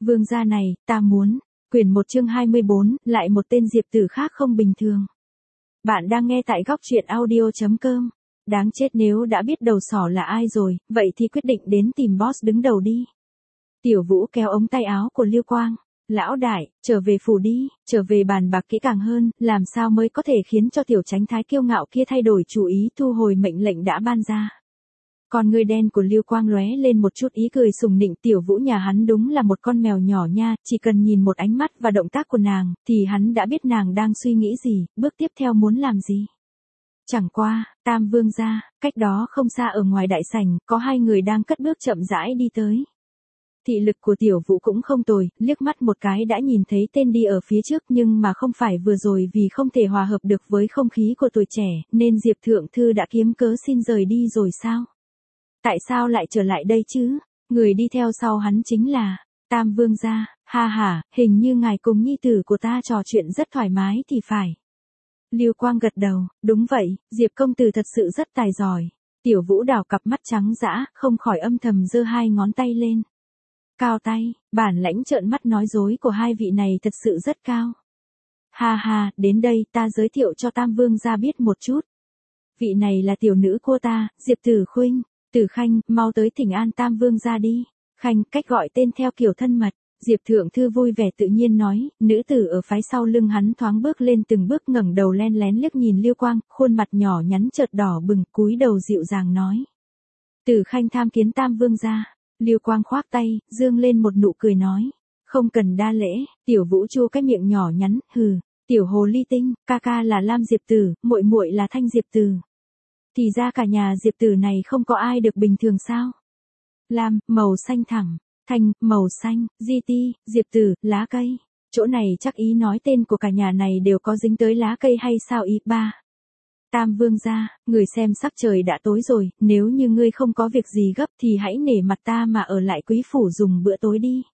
Vương gia này, ta muốn. Quyển 1 chương 24, lại một tên Diệp Tử khác không bình thường. Bạn đang nghe tại góc truyện audio.com. Đáng chết, nếu đã biết đầu sỏ là ai rồi, vậy thì quyết định đến tìm boss đứng đầu đi. Tiểu Vũ kéo ống tay áo của Lưu Quang. Lão đại, trở về phủ đi, trở về bàn bạc kỹ càng hơn, làm sao mới có thể khiến cho tiểu chánh thái kiêu ngạo kia thay đổi chủ ý thu hồi mệnh lệnh đã ban ra. Con ngươi đen của Lưu Quang lóe lên một chút ý cười sùng nịnh, Tiểu Vũ nhà hắn đúng là một con mèo nhỏ nha, chỉ cần nhìn một ánh mắt và động tác của nàng, thì hắn đã biết nàng đang suy nghĩ gì, bước tiếp theo muốn làm gì. Chẳng qua, Tam Vương gia, cách đó không xa ở ngoài đại sảnh, có hai người đang cất bước chậm rãi đi tới. Thị lực của Tiểu Vũ cũng không tồi, liếc mắt một cái đã nhìn thấy tên đi ở phía trước, nhưng mà không phải vừa rồi vì không thể hòa hợp được với không khí của tuổi trẻ, nên Diệp Thượng Thư đã kiếm cớ xin rời đi rồi sao? Tại sao lại trở lại đây chứ? Người đi theo sau hắn chính là Tam Vương gia. Ha ha, hình như ngài cùng nhi tử của ta trò chuyện rất thoải mái thì phải. Lưu Quang gật đầu, đúng vậy, Diệp công tử thật sự rất tài giỏi. Tiểu Vũ đảo cặp mắt trắng dã, không khỏi âm thầm giơ hai ngón tay lên. Cao tay, bản lãnh trợn mắt nói dối của hai vị này thật sự rất cao. Ha ha, đến đây ta giới thiệu cho Tam Vương gia biết một chút. Vị này là tiểu nữ cô ta, Diệp Tử Khuynh. Tử Khanh, mau tới thỉnh an Tam Vương gia đi. Khanh, cách gọi tên theo kiểu thân mật. Diệp Thượng Thư vui vẻ tự nhiên nói, nữ tử ở phái sau lưng hắn thoáng bước lên từng bước, ngẩng đầu len lén liếc nhìn Lưu Quang, khuôn mặt nhỏ nhắn chợt đỏ bừng, cúi đầu dịu dàng nói. Tử Khanh tham kiến Tam Vương gia. Lưu Quang khoác tay, dương lên một nụ cười nói. Không cần đa lễ. Tiểu Vũ chu cái miệng nhỏ nhắn, hừ. Tiểu hồ ly tinh, ca ca là Lam Diệp Tử, muội muội là Thanh Diệp Tử. Thì ra cả nhà Diệp Tử này không có ai được bình thường sao? Lam, màu xanh thẳm. Thanh, màu xanh. Di ti, Diệp Tử, lá cây. Chỗ này chắc ý nói tên của cả nhà này đều có dính tới lá cây hay sao ý? Ba. Tam Vương gia, người xem sắc trời đã tối rồi, nếu như ngươi không có việc gì gấp thì hãy nể mặt ta mà ở lại quý phủ dùng bữa tối đi.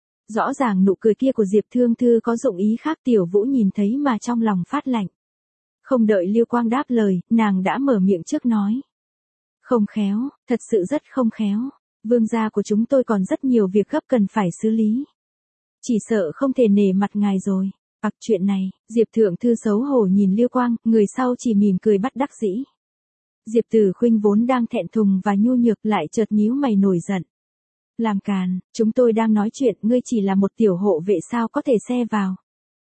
Rõ ràng nụ cười kia của Diệp Thượng Thư có dụng ý khác, Tiểu Vũ nhìn thấy mà trong lòng phát lạnh. Không đợi Lưu Quang đáp lời, nàng đã mở miệng trước nói. Không khéo, thật sự rất không khéo. Vương gia của chúng tôi còn rất nhiều việc gấp cần phải xử lý. Chỉ sợ không thể nể mặt ngài rồi. Chuyện này, Diệp Thượng Thư xấu hổ nhìn Lưu Quang, người sau chỉ mỉm cười bất đắc dĩ. Diệp Tử Khuynh vốn đang thẹn thùng và nhu nhược lại chợt nhíu mày nổi giận. Làm càn, chúng tôi đang nói chuyện, ngươi chỉ là một tiểu hộ vệ sao có thể xe vào.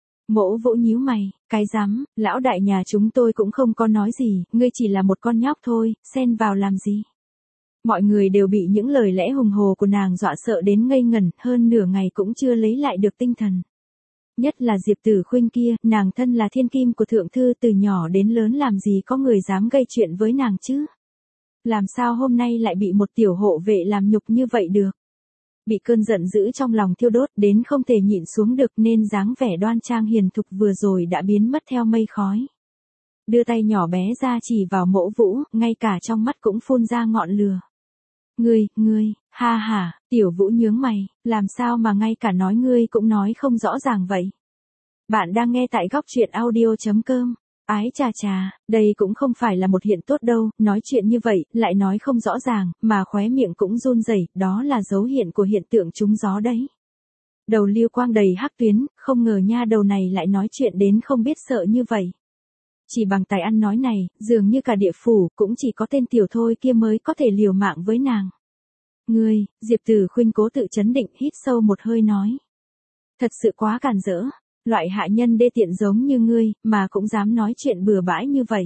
Mỗ Vũ nhíu mày, cái rắm, lão đại nhà chúng tôi cũng không có nói gì, ngươi chỉ là một con nhóc thôi, xen vào làm gì. Mọi người đều bị những lời lẽ hùng hồ của nàng dọa sợ đến ngây ngẩn, hơn nửa ngày cũng chưa lấy lại được tinh thần. Nhất là Diệp Tử Khuynh kia, nàng thân là thiên kim của Thượng Thư, từ nhỏ đến lớn làm gì có người dám gây chuyện với nàng chứ. Làm sao hôm nay lại bị một tiểu hộ vệ làm nhục như vậy được. Bị cơn giận dữ trong lòng thiêu đốt đến không thể nhịn xuống được nên dáng vẻ đoan trang hiền thục vừa rồi đã biến mất theo mây khói. Đưa tay nhỏ bé ra chỉ vào Mỗ Vũ, ngay cả trong mắt cũng phun ra ngọn lửa. Ngươi, ha ha, Tiểu Vũ nhướng mày, làm sao mà ngay cả nói ngươi cũng nói không rõ ràng vậy. Bạn đang nghe tại góc truyện audio.com. Ái chà chà, đây cũng không phải là một hiện tốt đâu, nói chuyện như vậy, lại nói không rõ ràng, mà khóe miệng cũng run rẩy, đó là dấu hiện của hiện tượng trúng gió đấy. Đầu Lưu Quang đầy hắc tuyến, không ngờ nha đầu này lại nói chuyện đến không biết sợ như vậy. Chỉ bằng tài ăn nói này, dường như cả địa phủ cũng chỉ có tên tiểu thôi kia mới có thể liều mạng với nàng. Ngươi, Diệp Tử Khuynh cố tự trấn định, hít sâu một hơi nói. Thật sự quá càn rỡ. Loại hạ nhân đê tiện giống như ngươi, mà cũng dám nói chuyện bừa bãi như vậy.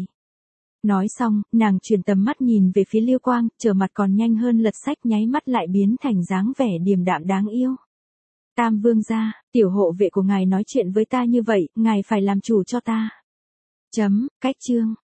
Nói xong, nàng chuyển tầm mắt nhìn về phía Lưu Quang, trở mặt còn nhanh hơn lật sách, nháy mắt lại biến thành dáng vẻ điềm đạm đáng yêu. Tam Vương gia, tiểu hộ vệ của ngài nói chuyện với ta như vậy, ngài phải làm chủ cho ta. Cách chương.